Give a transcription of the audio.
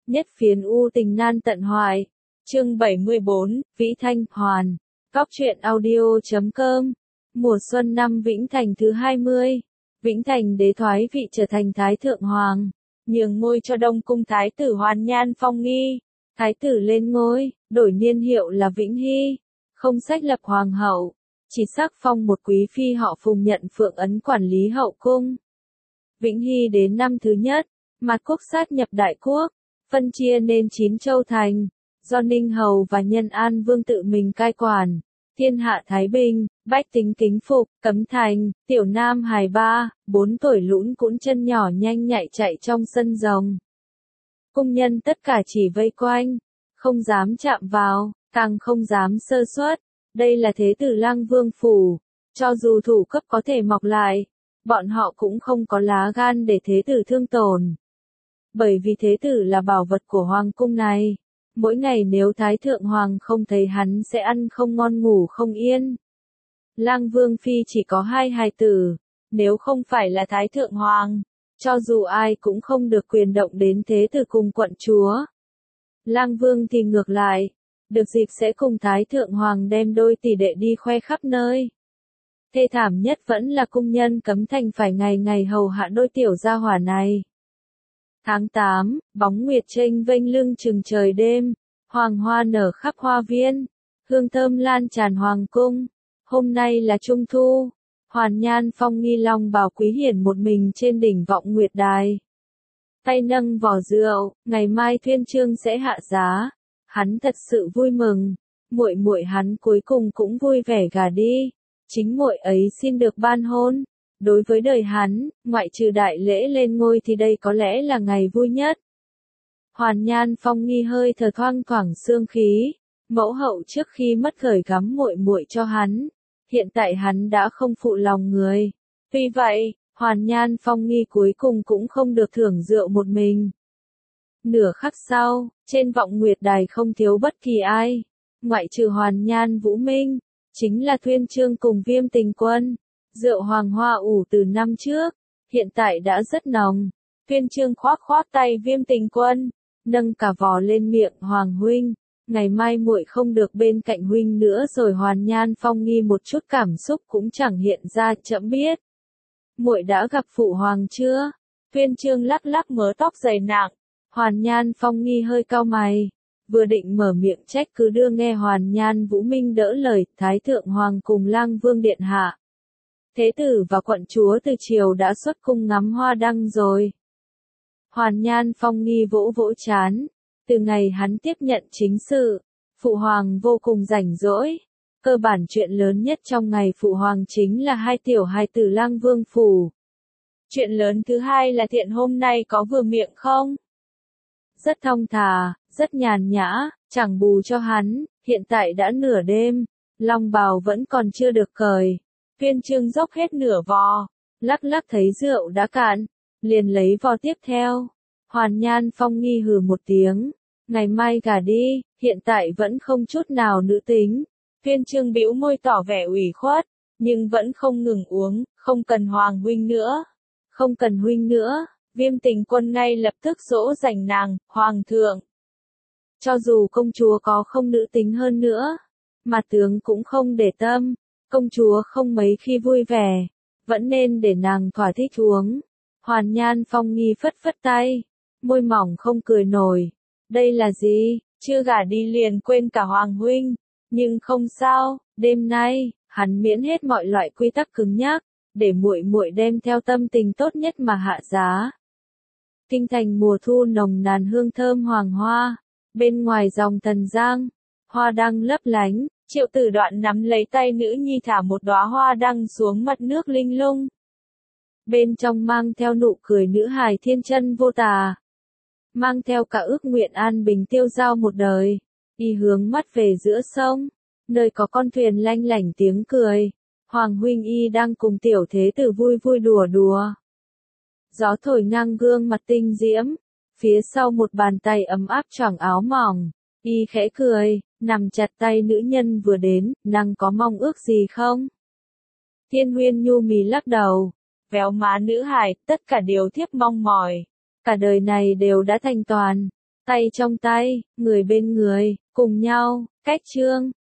nhất phiến u tình nan tận hoài. Chương 74, Vĩ Thanh, Hoàn. Góc truyện audio.com. Mùa xuân năm Vĩnh Thành thứ 20. Vĩnh Thành đế thoái vị trở thành Thái Thượng Hoàng, nhường ngôi cho Đông Cung Thái tử Hoàn Nhan Phong Nghi. Thái tử lên ngôi, đổi niên hiệu là Vĩnh Hy, không sách lập hoàng hậu, chỉ sắc phong một quý phi họ Phùng nhận phượng ấn quản lý hậu cung. Vĩnh Hy đến năm thứ nhất, Mạt Quốc sát nhập Đại Quốc, phân chia nên 9 châu thành, do Ninh Hầu và Nhân An Vương tự mình cai quản. Thiên hạ thái bình, bách tính kính phục, cấm thành, tiểu nam hài 3, 4 tuổi lũn cũn chân nhỏ nhanh nhạy chạy trong sân rồng. Cung nhân tất cả chỉ vây quanh, không dám chạm vào, càng không dám sơ suất. Đây là thế tử Lăng Vương phủ, cho dù thủ cấp có thể mọc lại, bọn họ cũng không có lá gan để thế tử thương tổn. Bởi vì thế tử là bảo vật của hoàng cung này. Mỗi ngày nếu Thái Thượng Hoàng không thấy hắn sẽ ăn không ngon ngủ không yên. Lang Vương Phi chỉ có 2 hài tử, nếu không phải là Thái Thượng Hoàng, cho dù ai cũng không được quyền động đến thế tử cùng quận chúa. Lang Vương thì ngược lại, được dịp sẽ cùng Thái Thượng Hoàng đem đôi tỷ đệ đi khoe khắp nơi. Thê thảm nhất vẫn là cung nhân cấm thành phải ngày ngày hầu hạ đôi tiểu gia hỏa này. Tháng 8, bóng nguyệt chênh vênh lưng chừng trời đêm, hoàng hoa nở khắp hoa viên, hương thơm lan tràn hoàng cung. Hôm nay là Trung Thu, Hoàn Nhan Phong Nghi long bào quý hiển một mình trên đỉnh vọng nguyệt đài. Tay nâng vò rượu, ngày mai Thuyên Chương sẽ hạ giá. Hắn thật sự vui mừng, muội muội hắn cuối cùng cũng vui vẻ gả đi. Chính muội ấy xin được ban hôn. Đối với đời hắn, ngoại trừ đại lễ lên ngôi thì đây có lẽ là ngày vui nhất. Hoàn Nhan Phong Nghi hơi thở thoang thoảng xương khí, mẫu hậu trước khi mất gửi gắm muội muội cho hắn, hiện tại hắn đã không phụ lòng người. Vì vậy, Hoàn Nhan Phong Nghi cuối cùng cũng không được thưởng rượu một mình. Nửa khắc sau, trên vọng nguyệt đài không thiếu bất kỳ ai, ngoại trừ Hoàn Nhan Vũ Minh, chính là Thuyên Chương cùng Viêm Tình Quân. Rượu hoàng hoa ủ từ năm trước, hiện tại đã rất nồng. Thuyên Chương khoác khoác tay Viêm Tình Quân, nâng cả vò lên miệng. Hoàng huynh, ngày mai muội không được bên cạnh huynh nữa rồi. Hoàn Nhan Phong Nghi một chút cảm xúc cũng chẳng hiện ra. Trẫm biết, muội đã gặp phụ hoàng chưa? Thuyên Chương lắc lắc mớ tóc dày nặng. Hoàn Nhan Phong Nghi hơi cau mày, vừa định mở miệng trách cứ đưa nghe Hoàn Nhan Vũ Minh đỡ lời. Thái Thượng Hoàng cùng Lang Vương điện hạ, thế tử và quận chúa từ chiều đã xuất cung ngắm hoa đăng rồi. Hoàn Nhan Phong Nghi vỗ vỗ trán, từ ngày hắn tiếp nhận chính sự, phụ hoàng vô cùng rảnh rỗi. Cơ bản chuyện lớn nhất trong ngày phụ hoàng chính là 2 tiểu hài tử Lang Vương phủ. Chuyện lớn thứ hai là Thiện hôm nay có vừa miệng không? Rất thong thả, rất nhàn nhã, chẳng bù cho hắn, hiện tại đã nửa đêm, long bào vẫn còn chưa được cởi. Thuyên Chương dốc hết nửa vò, lắc lắc thấy rượu đã cạn, liền lấy vò tiếp theo. Hoàn Nhan Phong Nghi hừ một tiếng, ngày mai gả đi, hiện tại vẫn không chút nào nữ tính. Thuyên Chương bĩu môi tỏ vẻ ủy khuất, nhưng vẫn không ngừng uống. Không cần Hoàng huynh nữa, không cần huynh nữa. Viêm Tình Quân ngay lập tức dỗ dành nàng. Hoàng thượng, cho dù công chúa có không nữ tính hơn nữa, mà tướng cũng không để tâm. Công chúa không mấy khi vui vẻ, vẫn nên để nàng thỏa thích uống. Hoàn Nhan Phong Nghi phất phất tay, môi mỏng không cười nổi. Đây là gì? Chưa gả đi liền quên cả hoàng huynh. Nhưng không sao, đêm nay hắn miễn hết mọi loại quy tắc cứng nhắc, để muội muội đem theo tâm tình tốt nhất mà hạ giá. Kinh thành mùa thu nồng nàn hương thơm hoàng hoa, bên ngoài dòng Thần Giang, hoa đăng lấp lánh. Triệu Tử Đoạn nắm lấy tay nữ nhi thả một đóa hoa đăng xuống mặt nước linh lung. Bên trong mang theo nụ cười nữ hài thiên chân vô tà, mang theo cả ước nguyện an bình tiêu dao một đời. Y hướng mắt về giữa sông, nơi có con thuyền lanh lảnh tiếng cười. Hoàng huynh y đang cùng tiểu thế tử vui vui đùa đùa. Gió thổi ngang gương mặt tinh diễm, phía sau một bàn tay ấm áp choàng áo mỏng. Y khẽ cười, nằm chặt tay nữ nhân vừa đến. Nàng có mong ước gì không? Thiên Huyên nhu mì lắc đầu, véo má nữ hài. Tất cả điều thiếp mong mỏi, cả đời này đều đã thành toàn. tay trong tay, người bên người, cùng nhau, cách chương.